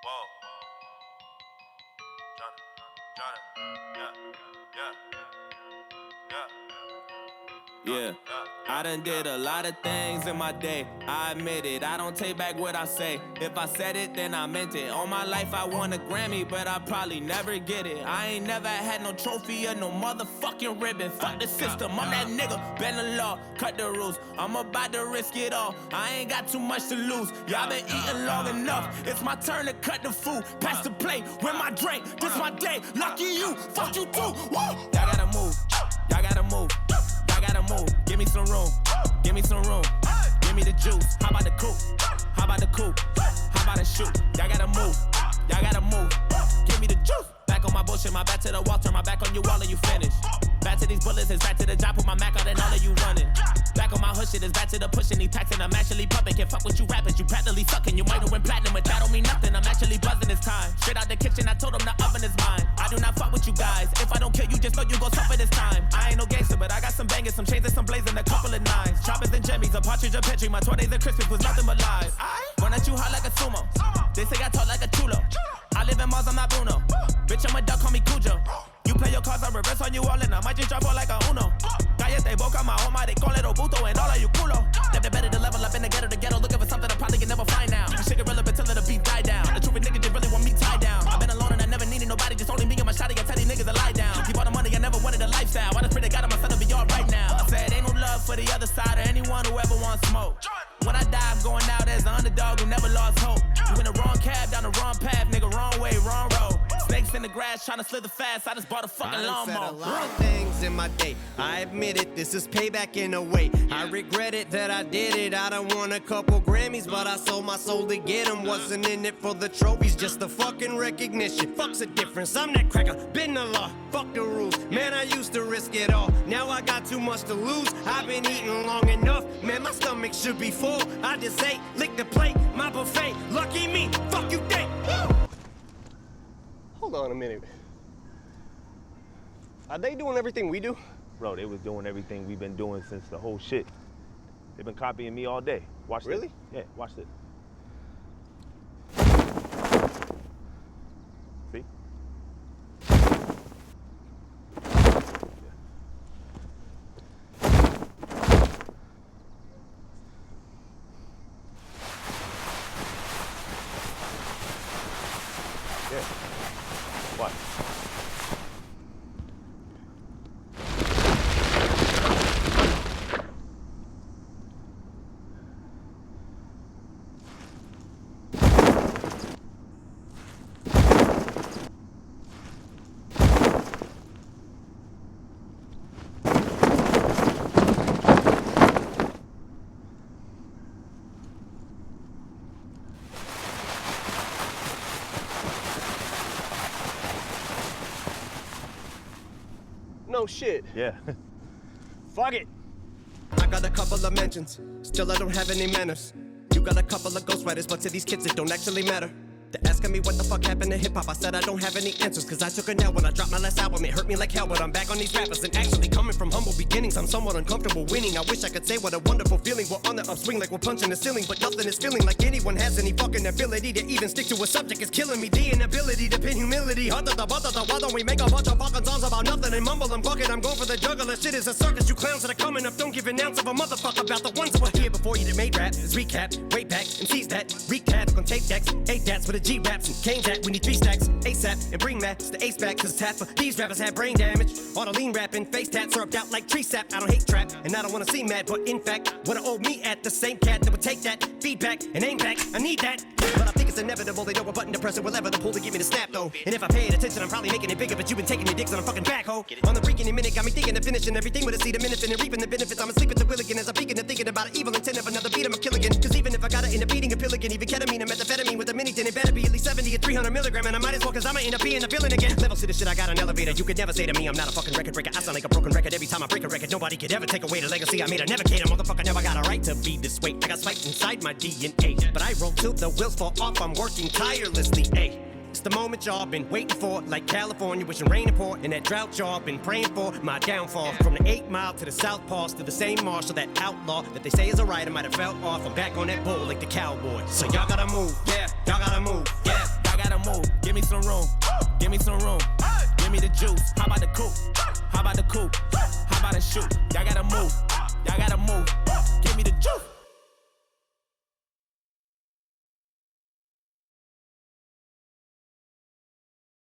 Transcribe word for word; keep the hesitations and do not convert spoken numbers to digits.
Whoa. Johnny, Johnny, yeah, yeah, yeah. Yeah, I done did a lot of things in my day, I admit it, I don't take back what I say. If I said it, then I meant it. All my life I won a Grammy, but I probably never get it. I ain't never had no trophy or no motherfucking ribbon. Fuck the system, I'm that nigga, bend the law, cut the rules. I'm about to risk it all, I ain't got too much to lose. Y'all been eating long enough, it's my turn to cut the food. Pass the plate, with my drink, this my day. Lucky you, fuck you too, woo! Y'all gotta move, y'all gotta move. Gotta move, give me some room, give me some room, give me the juice. How about the coupe? How about the coupe? How about the shoot? Y'all gotta move, y'all gotta move, give me the juice. Back on my bullshit, my back to the wall, turn my back on you, all of you finish. Back to these bullets, it's back to the job, put my Mac out and all of you running. Back on my hood shit, it's back to the pushing, these taxing, I'm actually pumping. Can't fuck with you rappers, you practically sucking. You might have went platinum, but that don't mean nothing. I'm actually buzzing this time. Straight out the kitchen, I told them the oven is mine. I do not fuck with you guys. If I don't kill you, just know you gon' suffer this time. I ain't no gangster, but I got some bangers, some chains and some blazing, a couple of nines. Choppers and jimmies, a partridge, a petri. My twenties and Christmas was nothing but lies. Run at you hot like a sumo. They say I talk like a chulo. I live in Mars, I'm not Bruno. Bitch, I'm a duck, call me Cujo. You play your cards, I reverse on you all, and I might just drop all like a Uno. Cállate boca, my home, they call it Obuto, and all of you culo. They're better to level up in the ghetto, the ghetto, looking for something I probably can never find now. Shit get relevant till the beat die down. The truth is niggas just really want me tied down. I've been alone and I never needed nobody, just only me and my shawty. I tell these niggas to lie down. Keep all the money, I never wanted a lifestyle. I just pray to God my son will be all right now. I said ain't no love for the other side or anyone who ever wants smoke. When I die, I'm going out as an underdog who never lost hope. You in the wrong cab, down the wrong path, nigga, wrong way, wrong road. Snakes in the grass, trying to slither fast. I just bought a fucking lawnmower. I done said a lot of things in my day. I admit it, this is payback in a way. I regret it that I did it. I done won a couple Grammys, but I sold my soul to get them. Wasn't in it for the trophies, just the fucking recognition. Fuck's the difference, I'm that cracker, been the law. Fuck the rules, man, I used to risk it all. Now I got too much to lose. I've been eating long enough, man, my stomach should be full. I just ate, lick the plate, my buffet. Lucky me, fuck you think. Woo! Hold on a minute. Are they doing everything we do? Bro, they was doing everything we've been doing since the whole shit. They've been copying me all day. Watch this. Really? Yeah, watch this. See? Yeah. What? No shit. Yeah. Fuck it. I got a couple of mentions, still I don't have any manners. You got a couple of ghostwriters, but to these kids it don't actually matter. They're asking me what the fuck happened to hip-hop. I said I don't have any answers, cause I took a nail when I dropped my last album. It hurt me like hell, but I'm back on these rappers. And actually coming from humble beginnings, I'm somewhat uncomfortable winning. I wish I could say what a wonderful feeling. We're on the upswing like we're punching the ceiling, but nothing is feeling like anyone has any fucking ability to even stick to a subject. It's killing me, the inability to pin humility. Why don't we make a bunch of fucking songs about nothing and mumble and fuck it? I'm going for the juggler. Shit is a circus, you clowns that are coming up. Don't give an ounce of a motherfucker about the ones that were here before you that made rap. It's recap, way back, M Cs that recap on tape decks, eight dats with a G raps and Kane that we need three stacks ASAP and bring that to the ace back, cause it's half of these rappers have brain damage. All the lean rapping, face tats syrupped out like tree sap. I don't hate trap and I don't wanna see mad, but in fact, what I owe me at the same cat that would take that feedback and aim back. I need that, but I think it's inevitable. They know what button to press or whatever to pull to get me to snap though. And if I paid attention, I'm probably making it bigger, but you've been taking your dicks on a fucking backhoe. On the freaking minute, got me thinking of finishing everything with a seed, a minute, and reaping the benefits. I'm asleep at the wheel again as I'm peeking and thinking about an evil intent of another beat. I'm a kill again, cause even if I got it in a beating a pill again, even ketamine or methamphetamine with a mini, then it better be at least seventy or three hundred milligram, and I might as well, cause I'ma end up being a villain again. Levels to the shit, I got an elevator. You could never say to me I'm not a fucking record breaker. I sound like a broken record every time I break a record. Nobody could ever take away the legacy I made. I never cater, motherfucker, never got a right to be this way. I got spiked inside my D N A, but I roll till the wheels fall off. I'm working tirelessly, ayy. It's the moment y'all been waiting for, like California wishing rain and pour, and that drought y'all been praying for. My downfall, from the eight mile to the South Pass to the same marshal, that outlaw that they say is a writer might have felt off. I'm back on that bull like the cowboy. So y'all gotta move, yeah, y'all gotta move, yeah, y'all gotta gotta move. Give me some room. Give me some room. Give me the juice. How about the coupe? How about the coupe? How about the shoot? Y'all gotta move. Y'all gotta move.